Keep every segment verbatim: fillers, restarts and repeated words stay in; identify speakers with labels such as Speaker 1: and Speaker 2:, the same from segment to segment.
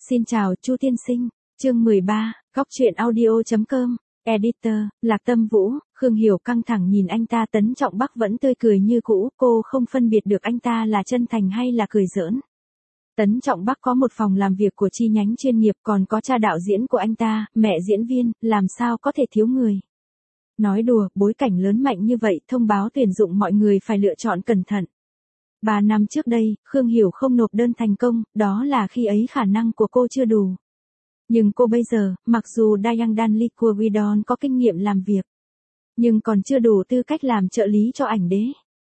Speaker 1: Xin chào Chu tiên sinh, chương mười ba, góc truyện audio chấm com, editor, Lạc Tâm Vũ. Khương Hiểu căng thẳng nhìn anh ta. Tấn Trọng Bắc vẫn tươi cười như cũ, cô không phân biệt được anh ta là chân thành hay là cười giỡn. Tấn Trọng Bắc có một phòng làm việc của chi nhánh chuyên nghiệp, còn có cha đạo diễn của anh ta, mẹ diễn viên, làm sao có thể thiếu người. Nói đùa, bối cảnh lớn mạnh như vậy, thông báo tuyển dụng mọi người phải lựa chọn cẩn thận. Ba năm trước đây, Khương Hiểu không nộp đơn thành công, đó là khi ấy khả năng của cô chưa đủ. Nhưng cô bây giờ, mặc dù Dayang Danli của Widon có kinh nghiệm làm việc, nhưng còn chưa đủ tư cách làm trợ lý cho ảnh đế.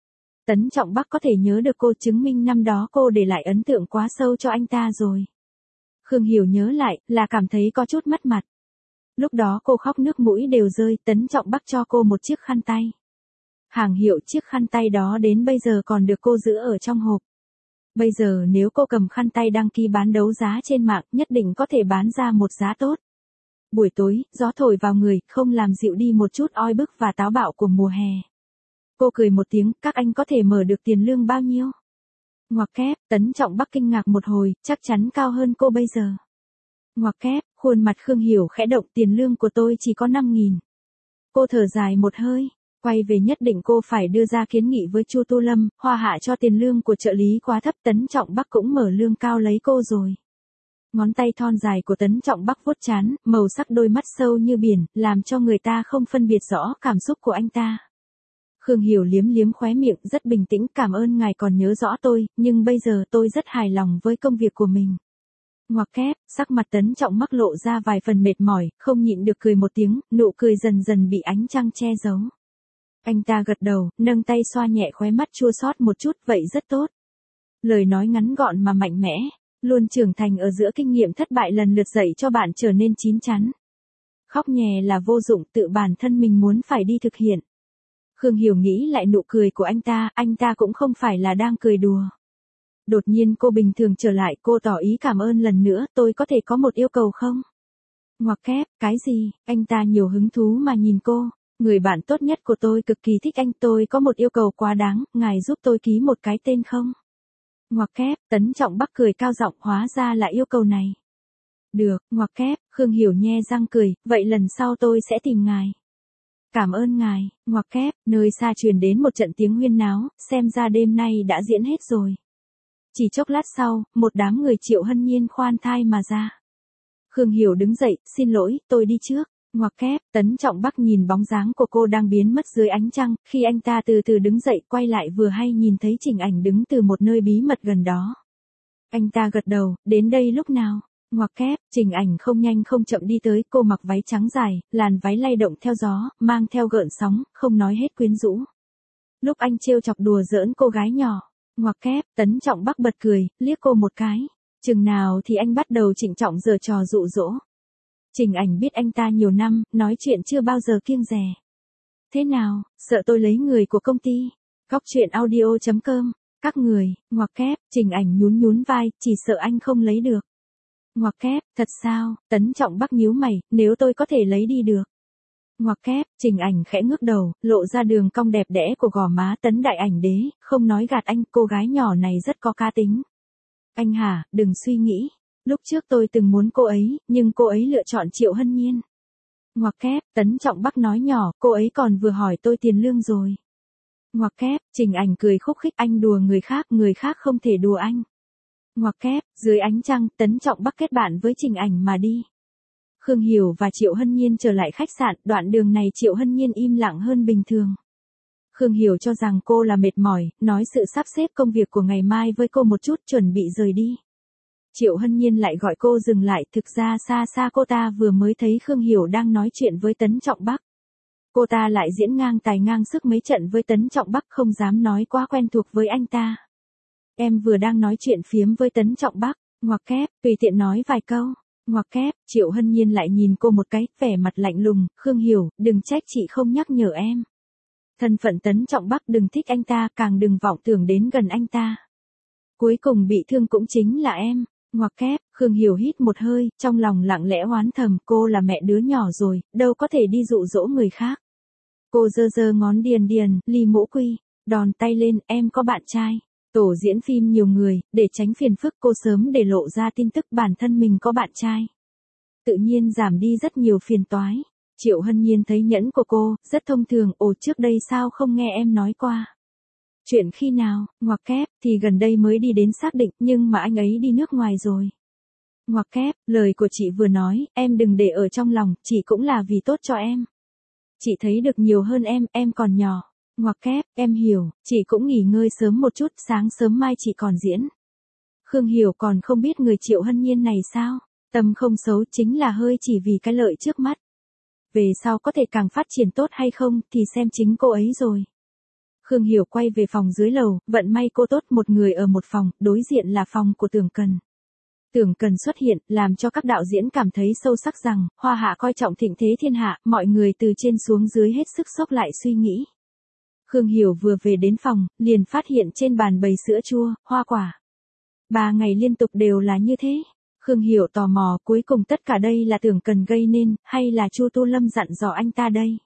Speaker 1: Tấn Trọng Bắc có thể nhớ được cô, chứng minh năm đó cô để lại ấn tượng quá sâu cho anh ta rồi. Khương Hiểu nhớ lại, là cảm thấy có chút mất mặt. Lúc đó cô khóc nước mũi đều rơi. Tấn Trọng Bắc cho cô một chiếc khăn tay. Hàng hiệu chiếc khăn tay đó đến bây giờ còn được cô giữ ở trong hộp. Bây giờ nếu cô cầm khăn tay đăng ký bán đấu giá trên mạng, nhất định có thể bán ra một giá tốt. Buổi tối, gió thổi vào người, không làm dịu đi một chút oi bức và táo bạo của mùa hè. Cô cười một tiếng, các anh có thể mở được tiền lương bao nhiêu? Ngoặc kép, Tấn Trọng Bắc kinh ngạc một hồi, chắc chắn cao hơn cô bây giờ. Ngoặc kép, khuôn mặt Khương Hiểu khẽ động, tiền lương của tôi chỉ có năm nghìn. Cô thở dài một hơi. Quay về nhất định cô phải đưa ra kiến nghị với Chu Tu Lâm, Hoa Hạ cho tiền lương của trợ lý quá thấp. Tấn Trọng Bắc cũng mở lương cao lấy cô rồi. Ngón tay thon dài của Tấn Trọng Bắc vuốt trán, màu sắc đôi mắt sâu như biển, làm cho người ta không phân biệt rõ cảm xúc của anh ta. Khương Hiểu liếm liếm khóe miệng, rất bình tĩnh, cảm ơn ngài còn nhớ rõ tôi, nhưng bây giờ tôi rất hài lòng với công việc của mình. Ngoặc kép, sắc mặt Tấn Trọng Bắc lộ ra vài phần mệt mỏi, không nhịn được cười một tiếng, nụ cười dần dần bị ánh trăng che giấu. Anh ta gật đầu, nâng tay xoa nhẹ khóe mắt chua xót một chút, vậy rất tốt. Lời nói ngắn gọn mà mạnh mẽ, luôn trưởng thành ở giữa kinh nghiệm thất bại lần lượt dạy cho bạn trở nên chín chắn. Khóc nhè là vô dụng, tự bản thân mình muốn phải đi thực hiện. Khương Hiểu nghĩ lại nụ cười của anh ta, anh ta cũng không phải là đang cười đùa. Đột nhiên cô bình thường trở lại, cô tỏ ý cảm ơn lần nữa, tôi có thể có một yêu cầu không? Ngoặc kép, cái gì? Anh ta nhiều hứng thú mà nhìn cô. Người bạn tốt nhất của tôi cực kỳ thích anh, tôi có một yêu cầu quá đáng, ngài giúp tôi ký một cái tên không? Ngoặc kép, Tấn Trọng Bắc cười cao giọng, hóa ra là yêu cầu này. Được, ngoặc kép, Khương Hiểu nhe răng cười, vậy lần sau tôi sẽ tìm ngài. Cảm ơn ngài, ngoặc kép, nơi xa truyền đến một trận tiếng huyên náo, xem ra đêm nay đã diễn hết rồi. Chỉ chốc lát sau, một đám người Triệu Hân Nhiên khoan thai mà ra. Khương Hiểu đứng dậy, xin lỗi, tôi đi trước. Ngoặc kép, Tấn Trọng Bắc nhìn bóng dáng của cô đang biến mất dưới ánh trăng, khi anh ta từ từ đứng dậy quay lại vừa hay nhìn thấy Trình Ảnh đứng từ một nơi bí mật gần đó. Anh ta gật đầu, đến đây lúc nào? Ngoặc kép, Trình Ảnh không nhanh không chậm đi tới, cô mặc váy trắng dài, làn váy lay động theo gió, mang theo gợn sóng, không nói hết quyến rũ. Lúc anh trêu chọc đùa giỡn cô gái nhỏ, ngoặc kép, Tấn Trọng Bắc bật cười, liếc cô một cái. Chừng nào thì anh bắt đầu trịnh trọng giở trò dụ dỗ. Trình Ảnh biết anh ta nhiều năm, nói chuyện chưa bao giờ kiêng dè. Thế nào, sợ tôi lấy người của công ty? Góc truyện audio chấm com, các người, ngoặc kép, Trình Ảnh nhún nhún vai, chỉ sợ anh không lấy được. Ngoặc kép, thật sao? Tấn Trọng Bắc nhíu mày, nếu tôi có thể lấy đi được. Ngoặc kép, Trình Ảnh khẽ ngước đầu, lộ ra đường cong đẹp đẽ của gò má. Tấn đại ảnh đế, không nói gạt anh, cô gái nhỏ này rất có cá tính. Anh hả, đừng suy nghĩ. Lúc trước tôi từng muốn cô ấy, nhưng cô ấy lựa chọn Triệu Hân Nhiên. Ngoặc kép, Tấn Trọng Bắc nói nhỏ, cô ấy còn vừa hỏi tôi tiền lương rồi. Ngoặc kép, Trình Ảnh cười khúc khích, anh đùa người khác, người khác không thể đùa anh. Ngoặc kép, dưới ánh trăng, Tấn Trọng Bắc kết bạn với Trình Ảnh mà đi. Khương Hiểu và Triệu Hân Nhiên trở lại khách sạn, đoạn đường này Triệu Hân Nhiên im lặng hơn bình thường. Khương Hiểu cho rằng cô là mệt mỏi, nói sự sắp xếp công việc của ngày mai với cô một chút, chuẩn bị rời đi. Triệu Hân Nhiên lại gọi cô dừng lại, thực ra xa xa cô ta vừa mới thấy Khương Hiểu đang nói chuyện với Tấn Trọng Bắc. Cô ta lại diễn ngang tài ngang sức mấy trận với Tấn Trọng Bắc, không dám nói quá quen thuộc với anh ta. Em vừa đang nói chuyện phiếm với Tấn Trọng Bắc, ngoặc kép, tùy tiện nói vài câu. Ngoặc kép, Triệu Hân Nhiên lại nhìn cô một cái, vẻ mặt lạnh lùng, Khương Hiểu, đừng trách chị không nhắc nhở em. Thân phận Tấn Trọng Bắc, đừng thích anh ta, càng đừng vọng tưởng đến gần anh ta. Cuối cùng bị thương cũng chính là em. Ngoặc kép, Khương Hiểu hít một hơi, trong lòng lặng lẽ oán thầm, cô là mẹ đứa nhỏ rồi, đâu có thể đi dụ dỗ người khác. Cô giơ giơ ngón điền điền, ly mũ quy, đòn tay lên, em có bạn trai. Tổ diễn phim nhiều người, để tránh phiền phức cô sớm để lộ ra tin tức bản thân mình có bạn trai. Tự nhiên giảm đi rất nhiều phiền toái. Triệu Hân Nhiên thấy nhẫn của cô, rất thông thường, ồ trước đây sao không nghe em nói qua. Chuyện khi nào, ngoặc kép, thì gần đây mới đi đến xác định, nhưng mà anh ấy đi nước ngoài rồi. Ngoặc kép, lời của chị vừa nói, em đừng để ở trong lòng, chị cũng là vì tốt cho em. Chị thấy được nhiều hơn em, em còn nhỏ. Ngoặc kép, em hiểu, chị cũng nghỉ ngơi sớm một chút, sáng sớm mai chị còn diễn. Khương Hiểu còn không biết người Triệu Hân Nhiên này sao, tâm không xấu chính là hơi chỉ vì cái lợi trước mắt. Về sau có thể càng phát triển tốt hay không thì xem chính cô ấy rồi. Khương Hiểu quay về phòng dưới lầu, vận may cô tốt một người ở một phòng, đối diện là phòng của Tưởng Cần. Tưởng Cần xuất hiện, làm cho các đạo diễn cảm thấy sâu sắc rằng, Hoa Hạ coi trọng thịnh thế thiên hạ, mọi người từ trên xuống dưới hết sức sốc lại suy nghĩ. Khương Hiểu vừa về đến phòng, liền phát hiện trên bàn bày sữa chua, hoa quả. Ba ngày liên tục đều là như thế. Khương Hiểu tò mò, cuối cùng tất cả đây là Tưởng Cần gây nên, hay là Chu Tu Lâm dặn dò anh ta đây?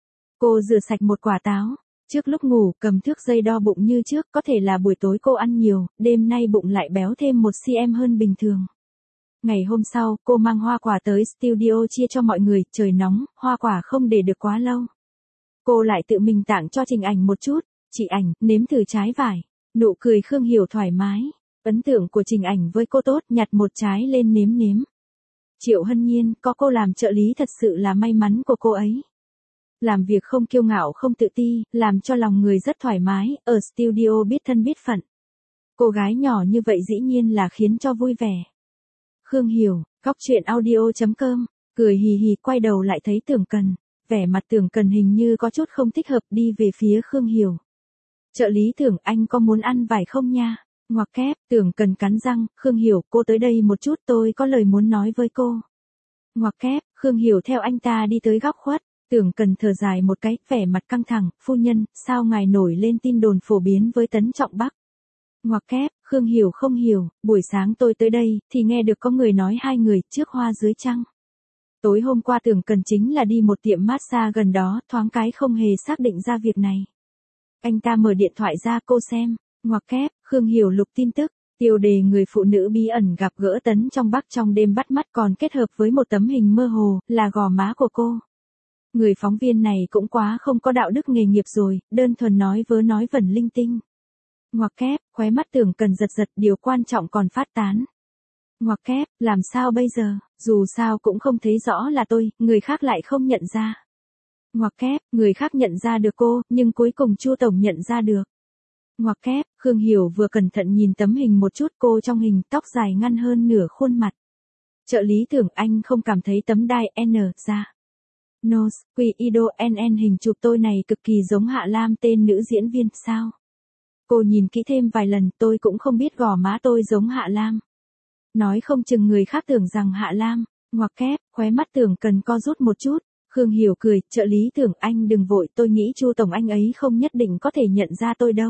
Speaker 1: Cô rửa sạch một quả táo, trước lúc ngủ cầm thước dây đo bụng như trước, có thể là buổi tối cô ăn nhiều, đêm nay bụng lại béo thêm một xi-men hơn bình thường. Ngày hôm sau, cô mang hoa quả tới studio chia cho mọi người, trời nóng, hoa quả không để được quá lâu. Cô lại tự mình tặng cho Trình Ảnh một chút, chị Ảnh, nếm thử trái vải. Nụ cười Khương Hiểu thoải mái. Ấn tượng của Trình Ảnh với cô tốt, nhặt một trái lên nếm nếm. Triệu Hân Nhiên, có cô làm trợ lý thật sự là may mắn của cô ấy. Làm việc không kiêu ngạo không tự ti, làm cho lòng người rất thoải mái, ở studio biết thân biết phận. Cô gái nhỏ như vậy dĩ nhiên là khiến cho vui vẻ. Khương Hiểu, góc truyện audio chấm com, cười hì hì quay đầu lại thấy Tưởng Cần. Vẻ mặt Tưởng Cần hình như có chút không thích hợp, đi về phía Khương Hiểu. Trợ lý Tưởng, anh có muốn ăn vải không nha? Ngoặc kép, Tưởng Cần cắn răng, Khương Hiểu, cô tới đây một chút, tôi có lời muốn nói với cô. Ngoặc kép, Khương Hiểu theo anh ta đi tới góc khuất, Tưởng Cần thở dài một cái, vẻ mặt căng thẳng, phu nhân, sao ngài nổi lên tin đồn phổ biến với Tấn Trọng Bắc? Ngoặc kép, Khương Hiểu không hiểu, buổi sáng tôi tới đây, thì nghe được có người nói hai người, trước hoa dưới trăng. Tối hôm qua Tưởng Cần chính là đi một tiệm massage gần đó, thoáng cái không hề xác định ra việc này. Anh ta mở điện thoại ra cô xem, ngoặc kép, Khương Hiểu lục tin tức, tiêu đề người phụ nữ bí ẩn gặp gỡ Tấn Trong Bắc trong đêm bắt mắt còn kết hợp với một tấm hình mơ hồ, là gò má của cô. Người phóng viên này cũng quá không có đạo đức nghề nghiệp rồi, đơn thuần nói vớ nói vẩn linh tinh. Ngoặc kép, khóe mắt Tưởng Cần giật giật, điều quan trọng còn phát tán. Ngoặc kép, làm sao bây giờ, dù sao cũng không thấy rõ là tôi, người khác lại không nhận ra. Ngoặc kép, người khác nhận ra được cô, nhưng cuối cùng Chu Tổng nhận ra được. Ngoặc kép, Khương Hiểu vừa cẩn thận nhìn tấm hình một chút, cô trong hình, tóc dài ngăn hơn nửa khuôn mặt. Trợ lý Tưởng, anh không cảm thấy tấm đai N ra. Nose, Quy Ido en en hình chụp tôi này cực kỳ giống Hạ Lam tên nữ diễn viên, sao? Cô nhìn kỹ thêm vài lần, tôi cũng không biết gò má tôi giống Hạ Lam. Nói không chừng người khác tưởng rằng Hạ Lam, ngoặc kép, khóe mắt Tưởng Cần co rút một chút. Khương Hiểu cười, trợ lý Tưởng, anh đừng vội, tôi nghĩ Chu Tổng anh ấy không nhất định có thể nhận ra tôi đâu.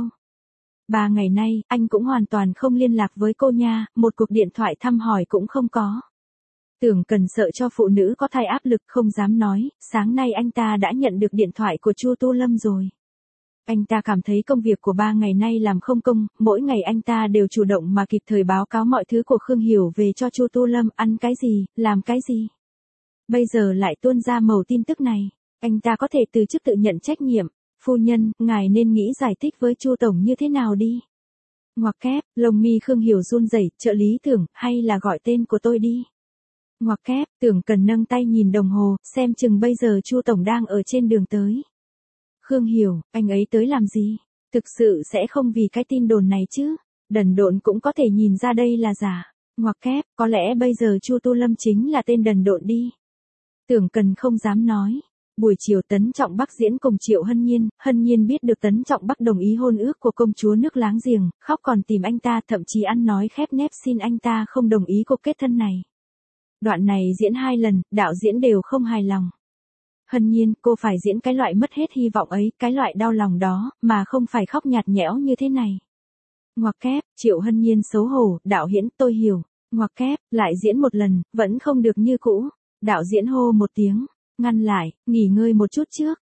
Speaker 1: Ba ngày nay, anh cũng hoàn toàn không liên lạc với cô nha, một cuộc điện thoại thăm hỏi cũng không có. Tưởng Cần sợ cho phụ nữ có thai áp lực không dám nói, sáng nay anh ta đã nhận được điện thoại của Chu Tu Lâm rồi. Anh ta cảm thấy công việc của ba ngày nay làm không công, mỗi ngày anh ta đều chủ động mà kịp thời báo cáo mọi thứ của Khương Hiểu về cho Chu Tu Lâm, ăn cái gì, làm cái gì. Bây giờ lại tuôn ra mẩu tin tức này, anh ta có thể từ chức tự nhận trách nhiệm. Phu nhân, ngài nên nghĩ giải thích với Chu Tổng như thế nào đi. Ngoặc kép, lông mi Khương Hiểu run rẩy, trợ lý Tưởng, hay là gọi tên của tôi đi. Ngoặc kép, Tưởng Cần nâng tay nhìn đồng hồ, xem chừng bây giờ Chu Tổng đang ở trên đường tới. Khương Hiểu, anh ấy tới làm gì? Thực sự sẽ không vì cái tin đồn này chứ? Đần độn cũng có thể nhìn ra đây là giả. Ngoặc kép, có lẽ bây giờ Chu Tu Lâm chính là tên đần độn đi. Tưởng Cần không dám nói. Buổi chiều Tấn Trọng Bắc diễn cùng Triệu Hân Nhiên, Hân Nhiên biết được Tấn Trọng Bắc đồng ý hôn ước của công chúa nước láng giềng, khóc còn tìm anh ta, thậm chí ăn nói khép nép xin anh ta không đồng ý cuộc kết thân này. Đoạn này diễn hai lần, đạo diễn đều không hài lòng. Hân Nhiên, cô phải diễn cái loại mất hết hy vọng ấy, cái loại đau lòng đó, mà không phải khóc nhạt nhẽo như thế này. Ngoặc kép, Triệu Hân Nhiên xấu hổ, đạo diễn, tôi hiểu. Ngoặc kép, lại diễn một lần, vẫn không được như cũ. Đạo diễn hô một tiếng, ngăn lại, nghỉ ngơi một chút trước.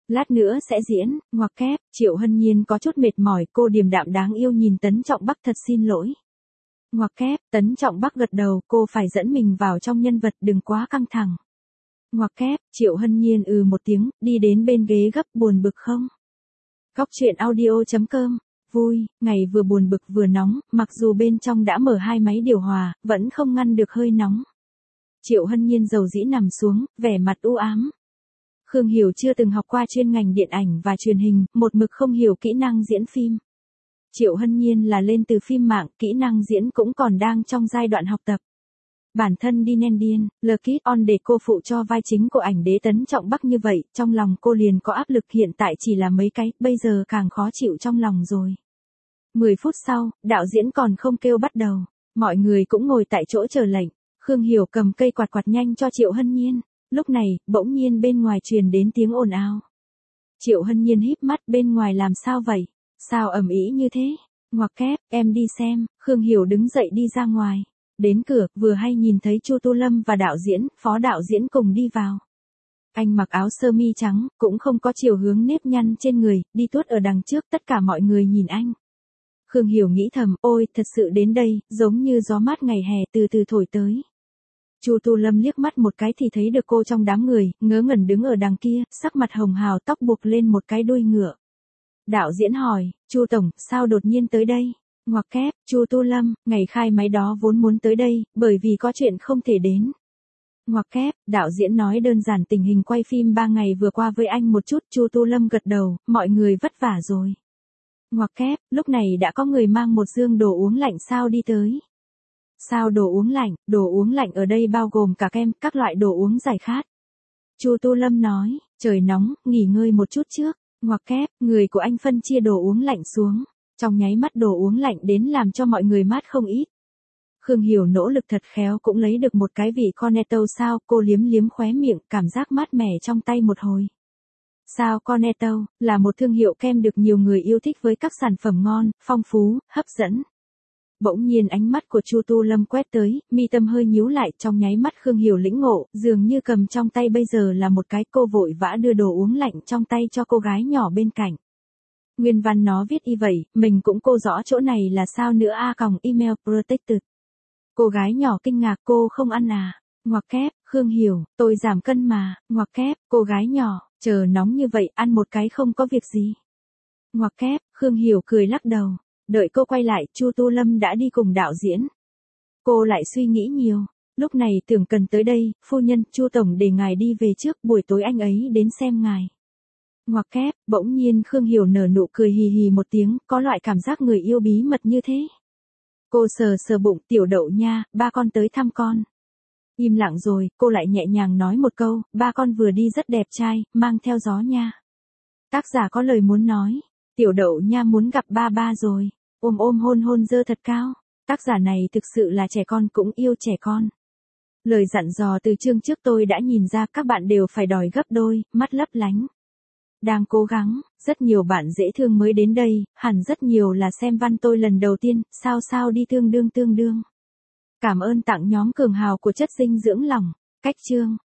Speaker 1: Lát nữa sẽ diễn, ngoặc kép, Triệu Hân Nhiên có chút mệt mỏi, cô điềm đạm đáng yêu nhìn Tấn Trọng Bắc thật xin lỗi. Ngoặc kép, Tấn Trọng Bắc gật đầu, cô phải dẫn mình vào trong nhân vật, đừng quá căng thẳng. Ngoặc kép, Triệu Hân Nhiên ừ một tiếng, đi đến bên ghế gấp, buồn bực không? Góc truyện audio chấm com, vui, ngày vừa buồn bực vừa nóng, mặc dù bên trong đã mở hai máy điều hòa, vẫn không ngăn được hơi nóng. Triệu Hân Nhiên dầu dĩ nằm xuống, vẻ mặt u ám. Khương Hiểu chưa từng học qua chuyên ngành điện ảnh và truyền hình, một mực không hiểu kỹ năng diễn phim. Triệu Hân Nhiên là lên từ phim mạng, kỹ năng diễn cũng còn đang trong giai đoạn học tập. Bản thân đi nen điên, Lucky on để cô phụ cho vai chính của ảnh đế Tấn Trọng Bắc như vậy, trong lòng cô liền có áp lực, hiện tại chỉ là mấy cái, bây giờ càng khó chịu trong lòng rồi. mười phút sau, đạo diễn còn không kêu bắt đầu, mọi người cũng ngồi tại chỗ chờ lệnh. Khương Hiểu cầm cây quạt quạt nhanh cho Triệu Hân Nhiên. Lúc này, bỗng nhiên bên ngoài truyền đến tiếng ồn ào. Triệu Hân Nhiên híp mắt, bên ngoài làm sao vậy? Sao ầm ĩ như thế? Ngoặc kép, em đi xem. Khương Hiểu đứng dậy đi ra ngoài. Đến cửa, vừa hay nhìn thấy Chu Tu Lâm và đạo diễn, phó đạo diễn cùng đi vào. Anh mặc áo sơ mi trắng, cũng không có chiều hướng nếp nhăn trên người, đi tuốt ở đằng trước, tất cả mọi người nhìn anh. Khương Hiểu nghĩ thầm, ôi, thật sự đến đây, giống như gió mát ngày hè từ từ thổi tới. Chu Tu Lâm liếc mắt một cái thì thấy được cô trong đám người, ngớ ngẩn đứng ở đằng kia, sắc mặt hồng hào, tóc buộc lên một cái đuôi ngựa. Đạo diễn hỏi, Chu tổng, sao đột nhiên tới đây? Ngoặc kép, Chu Tu Lâm, ngày khai máy đó vốn muốn tới đây, bởi vì có chuyện không thể đến. Ngoặc kép, đạo diễn nói đơn giản tình hình quay phim ba ngày vừa qua với anh một chút, Chu Tu Lâm gật đầu, mọi người vất vả rồi. Ngoặc kép, lúc này đã có người mang một dương đồ uống lạnh sao đi tới. Sao đồ uống lạnh, đồ uống lạnh ở đây bao gồm cả kem, các loại đồ uống giải khát. Chu Tu Lâm nói, trời nóng, nghỉ ngơi một chút trước. Ngoặc kép, người của anh phân chia đồ uống lạnh xuống. Trong nháy mắt đồ uống lạnh đến làm cho mọi người mát không ít. Khương Hiểu nỗ lực thật khéo cũng lấy được một cái vị Cornetto sao, cô liếm liếm khóe miệng, cảm giác mát mẻ trong tay một hồi. Sao Cornetto, là một thương hiệu kem được nhiều người yêu thích với các sản phẩm ngon, phong phú, hấp dẫn. Bỗng nhiên ánh mắt của Chu Tu Lâm quét tới, mi tâm hơi nhíu lại, trong nháy mắt Khương Hiểu lĩnh ngộ, dường như cầm trong tay bây giờ là một cái, cô vội vã đưa đồ uống lạnh trong tay cho cô gái nhỏ bên cạnh. Nguyên văn nó viết y vậy, mình cũng cô rõ chỗ này là sao nữa a còng email protected. Cô gái nhỏ kinh ngạc, cô không ăn à? Ngoặc kép, Khương Hiểu, tôi giảm cân mà. Ngoặc kép, cô gái nhỏ, chờ nóng như vậy ăn một cái không có việc gì. Ngoặc kép, Khương Hiểu cười lắc đầu. Đợi cô quay lại, Chu Tu Lâm đã đi cùng đạo diễn. Cô lại suy nghĩ nhiều, lúc này tưởng cần tới đây, phu nhân, Chu tổng để ngài đi về trước, buổi tối anh ấy đến xem ngài. Ngoặc kép, bỗng nhiên Khương Hiểu nở nụ cười hì hì một tiếng, có loại cảm giác người yêu bí mật như thế. Cô sờ sờ bụng, tiểu đậu nha, ba con tới thăm con. Im lặng rồi, cô lại nhẹ nhàng nói một câu, ba con vừa đi rất đẹp trai, mang theo gió nha. Tác giả có lời muốn nói, tiểu đậu nha muốn gặp ba ba rồi. Ôm ôm hôn hôn dơ thật cao. Tác giả này thực sự là trẻ con cũng yêu trẻ con. Lời dặn dò từ chương trước tôi đã nhìn ra, các bạn đều phải đòi gấp đôi, mắt lấp lánh. Đang cố gắng, rất nhiều bạn dễ thương mới đến đây, hẳn rất nhiều là xem văn tôi lần đầu tiên, sao sao đi tương đương tương đương. Cảm ơn tặng nhóm cường hào của chất dinh dưỡng lỏng, cách chương.